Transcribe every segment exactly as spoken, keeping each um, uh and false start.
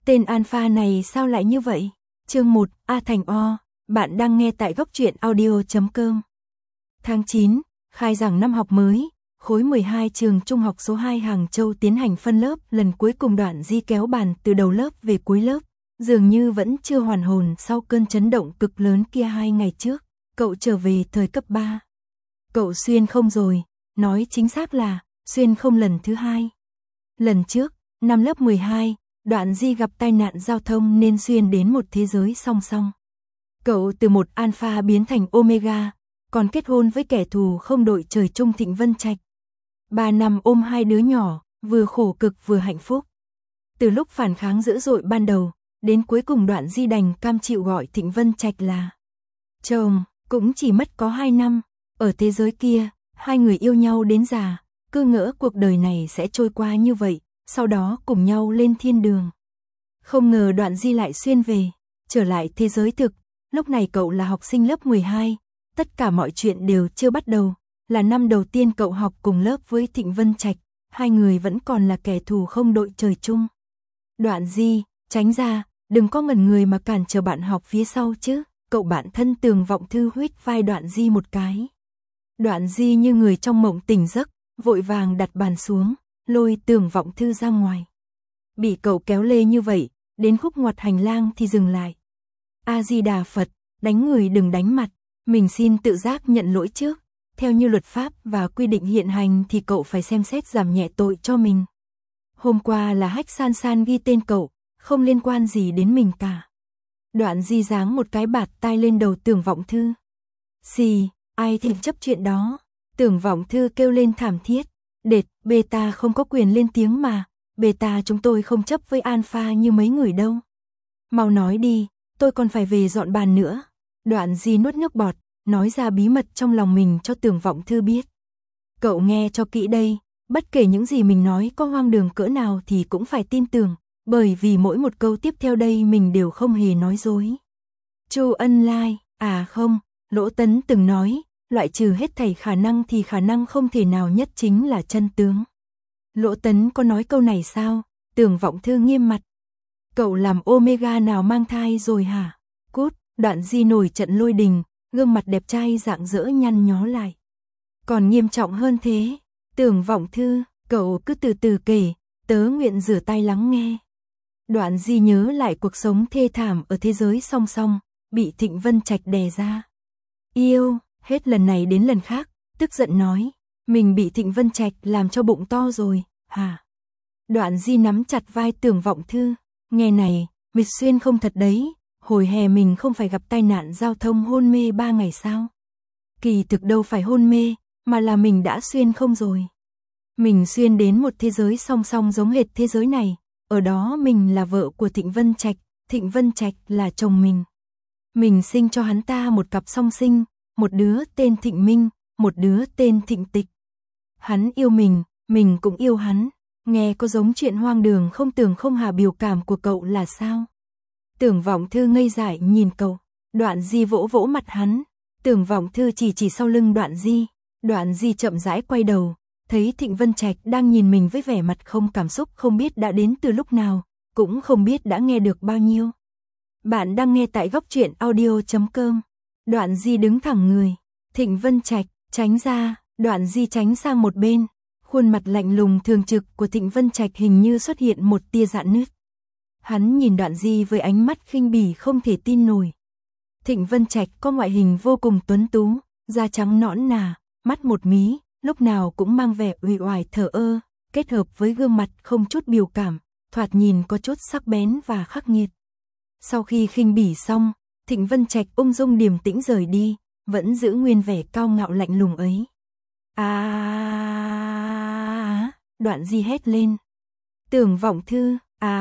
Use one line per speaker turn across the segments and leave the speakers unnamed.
Tên Alpha này sao lại như vậy? Chương một, A thành O, bạn đang nghe tại góc truyện audio chấm com. Tháng chín, khai giảng năm học mới, khối mười hai trường trung học số hai Hàng Châu tiến hành phân lớp, lần cuối cùng Đoạn Di kéo bàn từ đầu lớp về cuối lớp, dường như vẫn chưa hoàn hồn sau cơn chấn động cực lớn kia hai ngày trước, cậu trở về thời cấp ba. Cậu xuyên không rồi, nói chính xác là xuyên không lần thứ hai. Lần trước, năm lớp mười hai, Đoạn Di gặp tai nạn giao thông nên xuyên đến một thế giới song song. Cậu từ một Alpha biến thành Omega, còn kết hôn với kẻ thù không đội trời chung Thịnh Vân Trạch. Ba năm ôm hai đứa nhỏ, vừa khổ cực vừa hạnh phúc. Từ lúc phản kháng dữ dội ban đầu, đến cuối cùng Đoạn Di đành cam chịu gọi Thịnh Vân Trạch là chồng, cũng chỉ mất có hai năm. Ở thế giới kia, hai người yêu nhau đến già, cứ ngỡ cuộc đời này sẽ trôi qua như vậy, sau đó cùng nhau lên thiên đường. Không ngờ Đoạn Di lại xuyên về, trở lại thế giới thực, lúc này cậu là học sinh lớp mười hai, tất cả mọi chuyện đều chưa bắt đầu, là năm đầu tiên cậu học cùng lớp với Thịnh Vân Trạch, hai người vẫn còn là kẻ thù không đội trời chung. Đoạn Di, tránh ra, đừng có ngẩn người mà cản trở bạn học phía sau chứ, cậu bạn thân Tường Vọng Thư huýt vai Đoạn Di một cái. Đoạn Di như người trong mộng tỉnh giấc, vội vàng đặt bàn xuống, lôi Tường Vọng Thư ra ngoài. Bị cậu kéo lê như vậy, đến khúc ngoặt hành lang thì dừng lại. A-di-đà Phật, đánh người đừng đánh mặt, mình xin tự giác nhận lỗi trước. Theo như luật pháp và quy định hiện hành thì cậu phải xem xét giảm nhẹ tội cho mình. Hôm qua là Hách San San ghi tên cậu, không liên quan gì đến mình cả. Đoạn Di giáng một cái bạt tai lên đầu Tường Vọng Thư. Xì, ai thèm chấp chuyện đó. Tường Vọng Thư kêu lên thảm thiết. Đệt, beta không có quyền lên tiếng mà. Beta chúng tôi không chấp với Alpha như mấy người đâu. Mau nói đi, tôi còn phải về dọn bàn nữa. Đoạn Di nuốt nước bọt, nói ra bí mật trong lòng mình cho Tường Vọng Thư biết. Cậu nghe cho kỹ đây, bất kể những gì mình nói có hoang đường cỡ nào thì cũng phải tin tưởng, bởi vì mỗi một câu tiếp theo đây mình đều không hề nói dối. Chu Ân Lai, à không, Lỗ Tấn từng nói, loại trừ hết thảy khả năng thì khả năng không thể nào nhất chính là chân tướng. Lỗ Tấn có nói câu này sao? Tường Vọng Thư nghiêm mặt. Cậu làm Omega nào mang thai rồi hả? Cút, Đoạn Di nổi trận lôi đình, gương mặt đẹp trai rạng rỡ nhăn nhó lại. Còn nghiêm trọng hơn thế, Tường Vọng Thư, cậu cứ từ từ kể, tớ nguyện rửa tay lắng nghe. Đoạn Di nhớ lại cuộc sống thê thảm ở thế giới song song, bị Thịnh Vân Trạch đè ra. Yêu, hết lần này đến lần khác, tức giận nói, mình bị Thịnh Vân Trạch làm cho bụng to rồi, hả? Đoạn Di nắm chặt vai Tường Vọng Thư, nghe này, mịt xuyên không thật đấy, hồi hè mình không phải gặp tai nạn giao thông hôn mê ba ngày sao? Kỳ thực đâu phải hôn mê, mà là mình đã xuyên không rồi. Mình xuyên đến một thế giới song song giống hệt thế giới này, ở đó mình là vợ của Thịnh Vân Trạch, Thịnh Vân Trạch là chồng mình. Mình sinh cho hắn ta một cặp song sinh, một đứa tên Thịnh Minh, một đứa tên Thịnh Tịch. Hắn yêu mình, mình cũng yêu hắn, nghe có giống chuyện hoang đường không tưởng không hà biểu cảm của cậu là sao? Tường Vọng Thư ngây dại nhìn cậu, Đoạn Di vỗ vỗ mặt hắn, Tường Vọng Thư chỉ chỉ sau lưng Đoạn Di, Đoạn Di chậm rãi quay đầu, thấy Thịnh Vân Trạch đang nhìn mình với vẻ mặt không cảm xúc, không biết đã đến từ lúc nào, cũng không biết đã nghe được bao nhiêu. Bạn đang nghe tại góc truyện audio chấm com. Đoạn Di đứng thẳng người, Thịnh Vân Trạch, tránh ra, Đoạn Di tránh sang một bên, khuôn mặt lạnh lùng thường trực của Thịnh Vân Trạch hình như xuất hiện một tia rạn nứt. Hắn nhìn Đoạn Di với ánh mắt khinh bỉ không thể tin nổi. Thịnh Vân Trạch có ngoại hình vô cùng tuấn tú, da trắng nõn nà, mắt một mí, lúc nào cũng mang vẻ uể oải thờ ơ, kết hợp với gương mặt không chút biểu cảm, thoạt nhìn có chút sắc bén và khắc nghiệt. Sau khi khinh bỉ xong, Thịnh Vân Trạch ung dung điềm tĩnh rời đi, vẫn giữ nguyên vẻ cao ngạo lạnh lùng ấy. À, Đoạn Di hét lên. Tường Vọng Thư,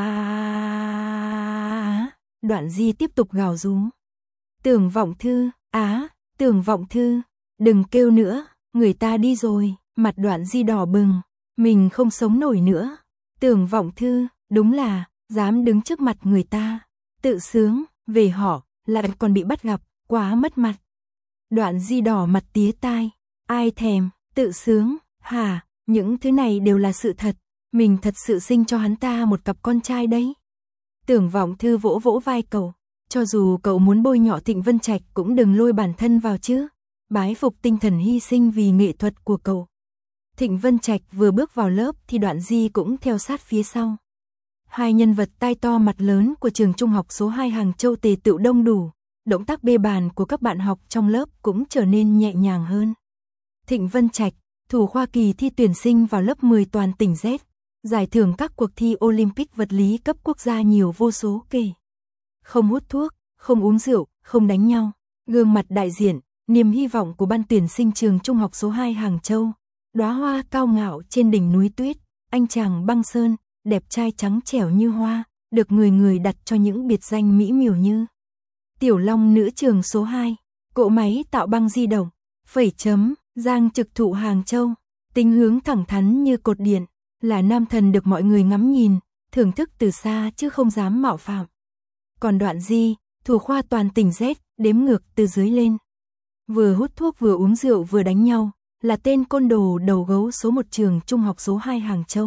à, Đoạn Di tiếp tục gào rú. Tường Vọng Thư, á, Tường Vọng Thư, đừng kêu nữa, người ta đi rồi, mặt Đoạn Di đỏ bừng, mình không sống nổi nữa. Tường Vọng Thư, đúng là, dám đứng trước mặt người ta, tự sướng, về họ, lại còn bị bắt gặp, quá mất mặt. Đoạn Di đỏ mặt tía tai, ai thèm, tự sướng, hả, những thứ này đều là sự thật, mình thật sự sinh cho hắn ta một cặp con trai đấy. Tưởng Vọng Thư vỗ vỗ vai cậu, cho dù cậu muốn bôi nhọ Thịnh Vân Trạch cũng đừng lôi bản thân vào chứ, bái phục tinh thần hy sinh vì nghệ thuật của cậu. Thịnh Vân Trạch vừa bước vào lớp thì Đoạn Di cũng theo sát phía sau. Hai nhân vật tai to mặt lớn của trường trung học số hai Hàng Châu tề tựu đông đủ, động tác bê bàn của các bạn học trong lớp cũng trở nên nhẹ nhàng hơn. Thịnh Vân Trạch, thủ khoa kỳ thi tuyển sinh vào lớp mười toàn tỉnh Z, giải thưởng các cuộc thi Olympic vật lý cấp quốc gia nhiều vô số kể. Không hút thuốc, không uống rượu, không đánh nhau, gương mặt đại diện, niềm hy vọng của ban tuyển sinh trường trung học số hai Hàng Châu. Đóa hoa cao ngạo trên đỉnh núi tuyết, anh chàng băng sơn, đẹp trai trắng trẻo như hoa, được người người đặt cho những biệt danh mỹ miều như Tiểu Long nữ trường số hai, cỗ máy tạo băng di động, phẩy chấm, Giang trực thụ Hàng Châu, tính hướng thẳng thắn như cột điện, là nam thần được mọi người ngắm nhìn, thưởng thức từ xa chứ không dám mạo phạm. Còn Đoạn Di, thủ khoa toàn tỉnh Z, đếm ngược từ dưới lên. Vừa hút thuốc vừa uống rượu vừa đánh nhau, là tên côn đồ đầu gấu số một trường trung học số hai Hàng Châu.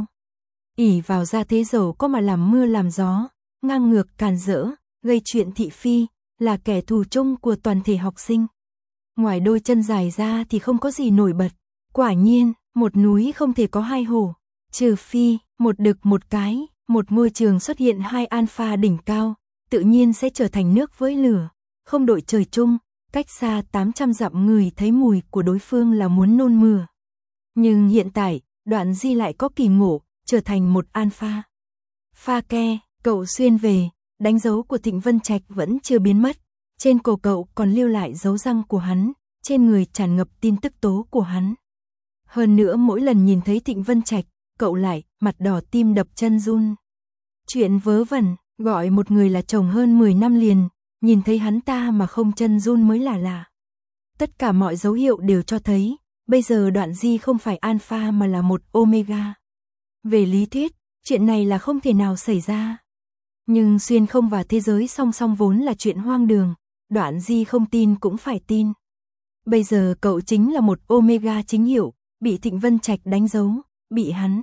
ỷ vào gia thế giàu có mà làm mưa làm gió, ngang ngược càn rỡ, gây chuyện thị phi, là kẻ thù chung của toàn thể học sinh. Ngoài đôi chân dài ra thì không có gì nổi bật. Quả nhiên, một núi không thể có hai hổ, trừ phi, một đực một cái, một môi trường xuất hiện hai alpha đỉnh cao, tự nhiên sẽ trở thành nước với lửa, không đội trời chung, cách xa tám trăm dặm người thấy mùi của đối phương là muốn nôn mửa. Nhưng hiện tại, Đoạn Di lại có kỳ ngộ, trở thành một alpha. Pha ke, cậu xuyên về, đánh dấu của Thịnh Vân Trạch vẫn chưa biến mất, trên cổ cậu còn lưu lại dấu răng của hắn, trên người tràn ngập tin tức tố của hắn. Hơn nữa mỗi lần nhìn thấy Thịnh Vân Trạch, cậu lại mặt đỏ tim đập chân run. Chuyện vớ vẩn, gọi một người là chồng hơn mười năm liền, nhìn thấy hắn ta mà không chân run mới là lạ. Tất cả mọi dấu hiệu đều cho thấy, bây giờ Đoạn Di không phải alpha mà là một omega. Về lý thuyết, chuyện này là không thể nào xảy ra. Nhưng xuyên không và thế giới song song vốn là chuyện hoang đường, Đoạn Di không tin cũng phải tin. Bây giờ cậu chính là một omega chính hiệu, bị Thịnh Vân Trạch đánh dấu, bị hắn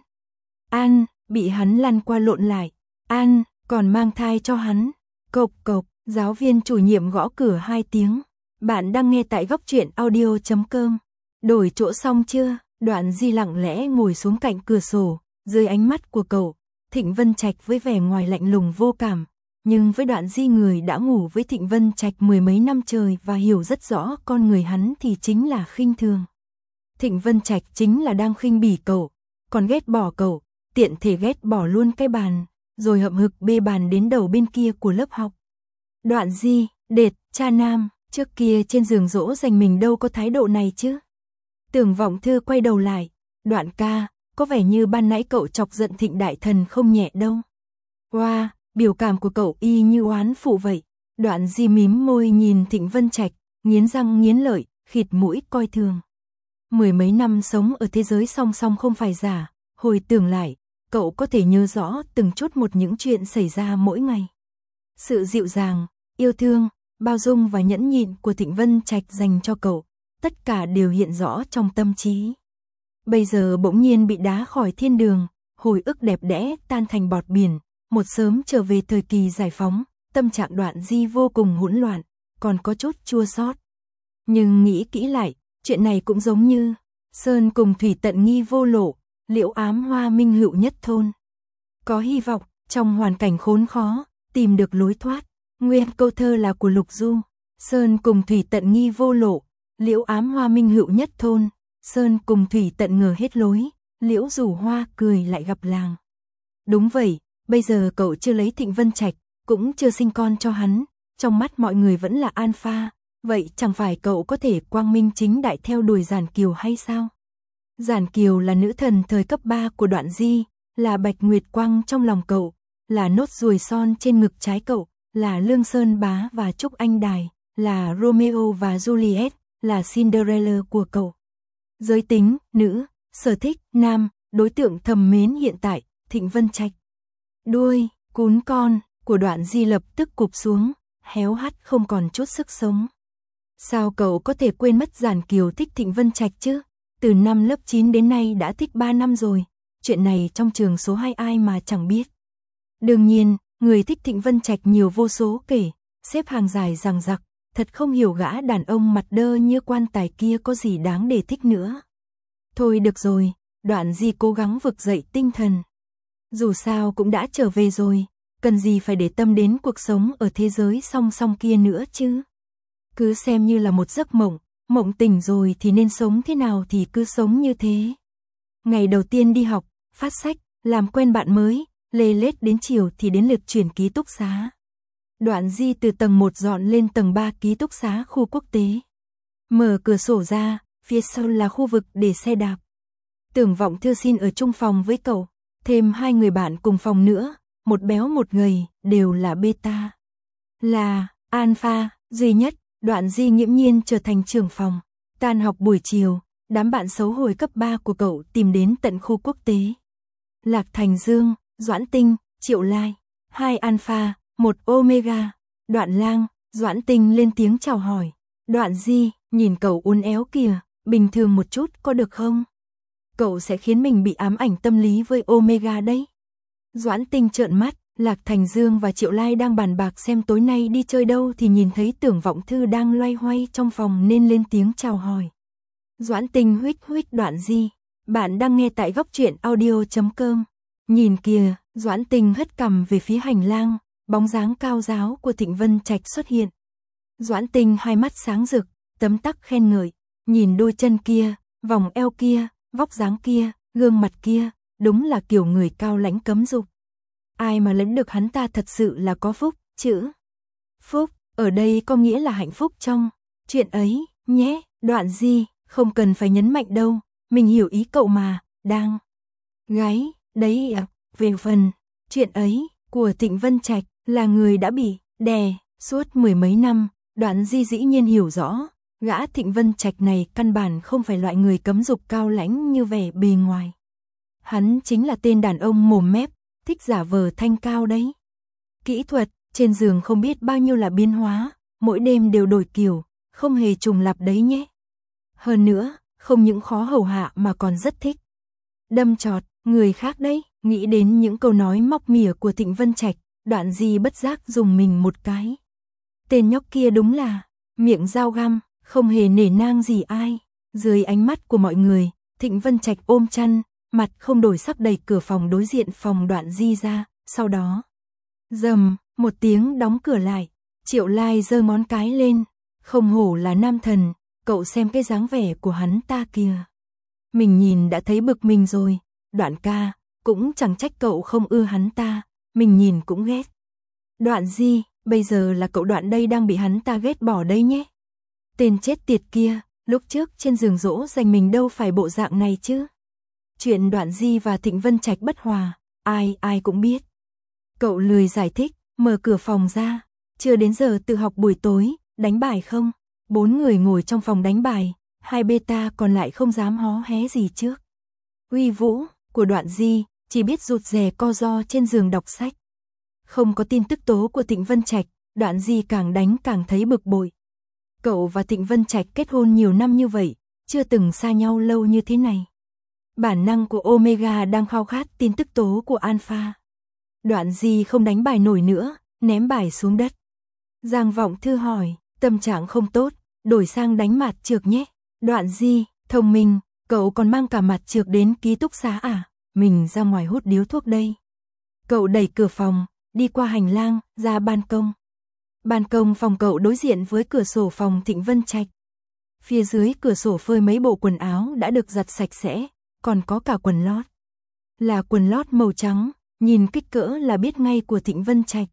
an, bị hắn lăn qua lộn lại, an, còn mang thai cho hắn. Cộc cộc, giáo viên chủ nhiệm gõ cửa hai tiếng. Bạn đang nghe tại góc truyện audio chấm com. Đổi chỗ xong chưa? Đoạn Di lặng lẽ ngồi xuống cạnh cửa sổ, dưới ánh mắt của cậu, Thịnh Vân Trạch với vẻ ngoài lạnh lùng vô cảm, nhưng với Đoạn Di người đã ngủ với Thịnh Vân Trạch mười mấy năm trời và hiểu rất rõ con người hắn thì chính là khinh thường. Thịnh Vân Trạch chính là đang khinh bỉ cậu, còn ghét bỏ cậu, tiện thể ghét bỏ luôn cái bàn, rồi hậm hực bê bàn đến đầu bên kia của lớp học. Đoạn Di, đệt, cha nam, trước kia trên giường dỗ dành mình đâu có thái độ này chứ. Tưởng Vọng Thư quay đầu lại, Đoạn ca, có vẻ như ban nãy cậu chọc giận Thịnh đại thần không nhẹ đâu. Wow, biểu cảm của cậu y như oán phụ vậy. Đoạn Di mím môi nhìn Thịnh Vân Trạch, nghiến răng nghiến lợi, khịt mũi coi thường. Mười mấy năm sống ở thế giới song song không phải giả, hồi tưởng lại, cậu có thể nhớ rõ từng chút một những chuyện xảy ra mỗi ngày. Sự dịu dàng, yêu thương, bao dung và nhẫn nhịn của Thịnh Vân Trạch dành cho cậu, tất cả đều hiện rõ trong tâm trí. Bây giờ bỗng nhiên bị đá khỏi thiên đường, hồi ức đẹp đẽ tan thành bọt biển, một sớm trở về thời kỳ giải phóng, tâm trạng Đoạn Di vô cùng hỗn loạn, còn có chút chua xót. Nhưng nghĩ kỹ lại, chuyện này cũng giống như sơn cùng thủy tận nghi vô lộ, liễu ám hoa minh hữu nhất thôn. Có hy vọng, trong hoàn cảnh khốn khó, tìm được lối thoát. Nguyên câu thơ là của Lục Du. Sơn cùng thủy tận nghi vô lộ, liễu ám hoa minh hữu nhất thôn. Sơn cùng thủy tận ngờ hết lối, liễu rủ hoa cười lại gặp làng. Đúng vậy, bây giờ cậu chưa lấy Thịnh Vân Trạch, cũng chưa sinh con cho hắn, trong mắt mọi người vẫn là alpha, vậy chẳng phải cậu có thể quang minh chính đại theo đuổi Giản Kiều hay sao? Giản Kiều là nữ thần thời cấp ba của Đoạn Di, là bạch nguyệt quang trong lòng cậu, là nốt ruồi son trên ngực trái cậu, là Lương Sơn Bá và Trúc Anh Đài, là Romeo và Juliet, là Cinderella của cậu. Giới tính, nữ, sở thích, nam, đối tượng thầm mến hiện tại, Thịnh Vân Trạch. Đuôi, cún con, của Đoạn Di lập tức cụp xuống, héo hắt không còn chút sức sống. Sao cậu có thể quên mất Giản Kiều thích Thịnh Vân Trạch chứ? Từ năm lớp chín đến nay đã thích ba năm rồi, chuyện này trong trường số hai ai mà chẳng biết. Đương nhiên, người thích Thịnh Vân Trạch nhiều vô số kể, xếp hàng dài dằng dặc, thật không hiểu gã đàn ông mặt đơ như quan tài kia có gì đáng để thích nữa. Thôi được rồi, Đoạn Di cố gắng vực dậy tinh thần. Dù sao cũng đã trở về rồi, cần gì phải để tâm đến cuộc sống ở thế giới song song kia nữa chứ. Cứ xem như là một giấc mộng, mộng tỉnh rồi thì nên sống thế nào thì cứ sống như thế. Ngày đầu tiên đi học, phát sách, làm quen bạn mới, lê lết đến chiều thì đến lượt chuyển ký túc xá. Đoạn Di từ tầng một dọn lên tầng ba ký túc xá khu quốc tế. Mở cửa sổ ra, phía sau là khu vực để xe đạp. Tưởng Vọng Thư xin ở chung phòng với cậu, thêm hai người bạn cùng phòng nữa, một béo một gầy, đều là beta. Là alpha, duy nhất, Đoạn Di nghiễm nhiên trở thành trưởng phòng. Tan học buổi chiều, đám bạn xấu hồi cấp ba của cậu tìm đến tận khu quốc tế. Lạc Thành Dương, Doãn Tinh, Triệu Lai, hai alpha, một omega. Đoạn Lang, Doãn Tinh lên tiếng chào hỏi. Đoạn Di, nhìn cậu uốn éo kìa, bình thường một chút có được không? Cậu sẽ khiến mình bị ám ảnh tâm lý với omega đấy. Doãn Tinh trợn mắt, Lạc Thành Dương và Triệu Lai đang bàn bạc xem tối nay đi chơi đâu thì nhìn thấy Tưởng Vọng Thư đang loay hoay trong phòng nên lên tiếng chào hỏi. Doãn Tinh huých huých Đoạn Di, bạn đang nghe tại góc truyện audio chấm com. Nhìn kìa, Doãn Tinh hất cằm về phía hành lang, bóng dáng cao ráo của Thịnh Vân Trạch xuất hiện. Doãn Tinh hai mắt sáng rực, tấm tắc khen ngợi, nhìn đôi chân kia, vòng eo kia, vóc dáng kia, gương mặt kia, đúng là kiểu người cao lãnh cấm dục. Ai mà lấy được hắn ta thật sự là có phúc, chữ. Phúc, ở đây có nghĩa là hạnh phúc trong chuyện ấy, nhé, Đoạn Di, không cần phải nhấn mạnh đâu, mình hiểu ý cậu mà, đang. Gái, đấy à, về phần, chuyện ấy, của Thịnh Vân Trạch, là người đã bị, đè, suốt mười mấy năm, Đoạn Di dĩ nhiên hiểu rõ, gã Thịnh Vân Trạch này căn bản không phải loại người cấm dục cao lãnh như vẻ bề ngoài. Hắn chính là tên đàn ông mồm mép, thích giả vờ thanh cao đấy. Kỹ thuật, trên giường không biết bao nhiêu là biến hóa, mỗi đêm đều đổi kiểu, không hề trùng lặp đấy nhé. Hơn nữa, không những khó hầu hạ mà còn rất thích đâm chọt người khác đấy. Nghĩ đến những câu nói móc mỉa của Thịnh Vân Trạch, Đoạn Di bất giác dùng mình một cái. Tên nhóc kia đúng là miệng dao găm, không hề nể nang gì ai. Dưới ánh mắt của mọi người, Thịnh Vân Trạch ôm chăn, mặt không đổi sắc đẩy cửa phòng đối diện phòng Đoạn Di ra, sau đó rầm một tiếng đóng cửa lại. Triệu Lai giơ ngón cái lên, không hổ là nam thần, cậu xem cái dáng vẻ của hắn ta kìa. Mình nhìn đã thấy bực mình rồi, Đoạn ca, cũng chẳng trách cậu không ưa hắn ta, mình nhìn cũng ghét. Đoạn Di, bây giờ là cậu Đoạn đây đang bị hắn ta ghét bỏ đấy nhé. Tên chết tiệt kia, lúc trước trên giường dỗ dành mình đâu phải bộ dạng này chứ. Chuyện Đoạn Di và Thịnh Vân Trạch bất hòa, ai ai cũng biết. Cậu lười giải thích, mở cửa phòng ra, chưa đến giờ tự học buổi tối, đánh bài không? Bốn người ngồi trong phòng đánh bài, hai beta còn lại không dám hó hé gì trước. Uy vũ của Đoạn Di, chỉ biết rụt rè co ro trên giường đọc sách. Không có tin tức tố của Thịnh Vân Trạch, Đoạn Di càng đánh càng thấy bực bội. Cậu và Thịnh Vân Trạch kết hôn nhiều năm như vậy, chưa từng xa nhau lâu như thế này. Bản năng của Omega đang khao khát tin tức tố của Alpha. Đoạn Di không đánh bài nổi nữa, ném bài xuống đất. Giang Vọng Thư hỏi, tâm trạng không tốt, đổi sang đánh mạt trược nhé. Đoạn Di, thông minh, cậu còn mang cả mạt trược đến ký túc xá à? Mình ra ngoài hút điếu thuốc đây. Cậu đẩy cửa phòng, đi qua hành lang, ra ban công. Ban công phòng cậu đối diện với cửa sổ phòng Thịnh Vân Trạch. Phía dưới cửa sổ phơi mấy bộ quần áo đã được giặt sạch sẽ, còn có cả quần lót. Là quần lót màu trắng, nhìn kích cỡ là biết ngay của Thịnh Vân Trạch.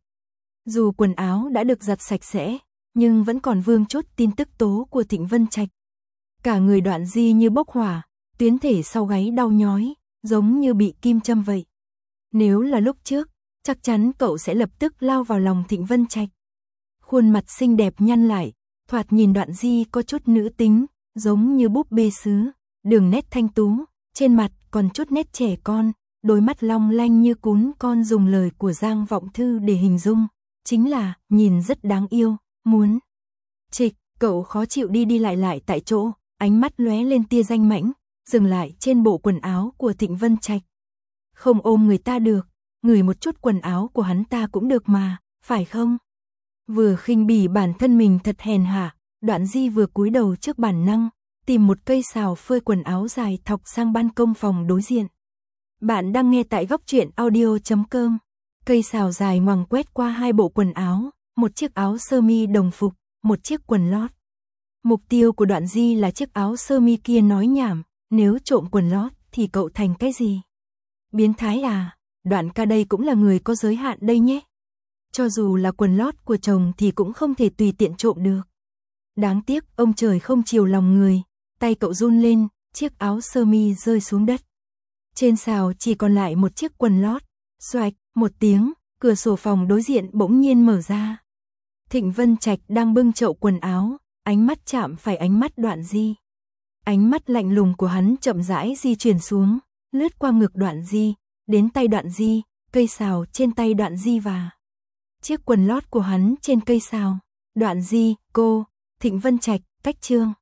Dù quần áo đã được giặt sạch sẽ, nhưng vẫn còn vương chút tin tức tố của Thịnh Vân Trạch. Cả người Đoạn Di như bốc hỏa, tuyến thể sau gáy đau nhói, giống như bị kim châm vậy. Nếu là lúc trước, chắc chắn cậu sẽ lập tức lao vào lòng Thịnh Vân Trạch. Khuôn mặt xinh đẹp nhăn lại, thoạt nhìn Đoạn Di có chút nữ tính, giống như búp bê sứ, đường nét thanh tú, trên mặt còn chút nét trẻ con, đôi mắt long lanh như cún con, dùng lời của Giang Vọng Thư để hình dung, chính là nhìn rất đáng yêu, muốn trịch. Cậu khó chịu đi đi lại lại tại chỗ, ánh mắt lóe lên tia danh mãnh, dừng lại trên bộ quần áo của Thịnh Vân Trạch. Không ôm người ta được, ngửi một chút quần áo của hắn ta cũng được mà, phải không? Vừa khinh bỉ bản thân mình thật hèn hạ, Đoạn Di vừa cúi đầu trước bản năng, tìm một cây xào phơi quần áo dài thọc sang ban công phòng đối diện. Bạn đang nghe tại góc truyện audio chấm com. Cây xào dài ngoằng quét qua hai bộ quần áo, một chiếc áo sơ mi đồng phục, một chiếc quần lót. Mục tiêu của Đoạn Di là chiếc áo sơ mi kia, nói nhảm, nếu trộm quần lót thì cậu thành cái gì? Biến thái à, Đoạn ca đây cũng là người có giới hạn đây nhé. Cho dù là quần lót của chồng thì cũng không thể tùy tiện trộm được. Đáng tiếc ông trời không chiều lòng người, tay cậu run lên, chiếc áo sơ mi rơi xuống đất. Trên xào chỉ còn lại một chiếc quần lót. Xoạch, một tiếng, cửa sổ phòng đối diện bỗng nhiên mở ra. Thịnh Vân Trạch đang bưng chậu quần áo, ánh mắt chạm phải ánh mắt Đoạn Di. Ánh mắt lạnh lùng của hắn chậm rãi di chuyển xuống, lướt qua ngực Đoạn Di, đến tay Đoạn Di, cây xào trên tay Đoạn Di và chiếc quần lót của hắn trên cây xào. Đoạn Di, cô, Thịnh Vân Trạch, cách chương.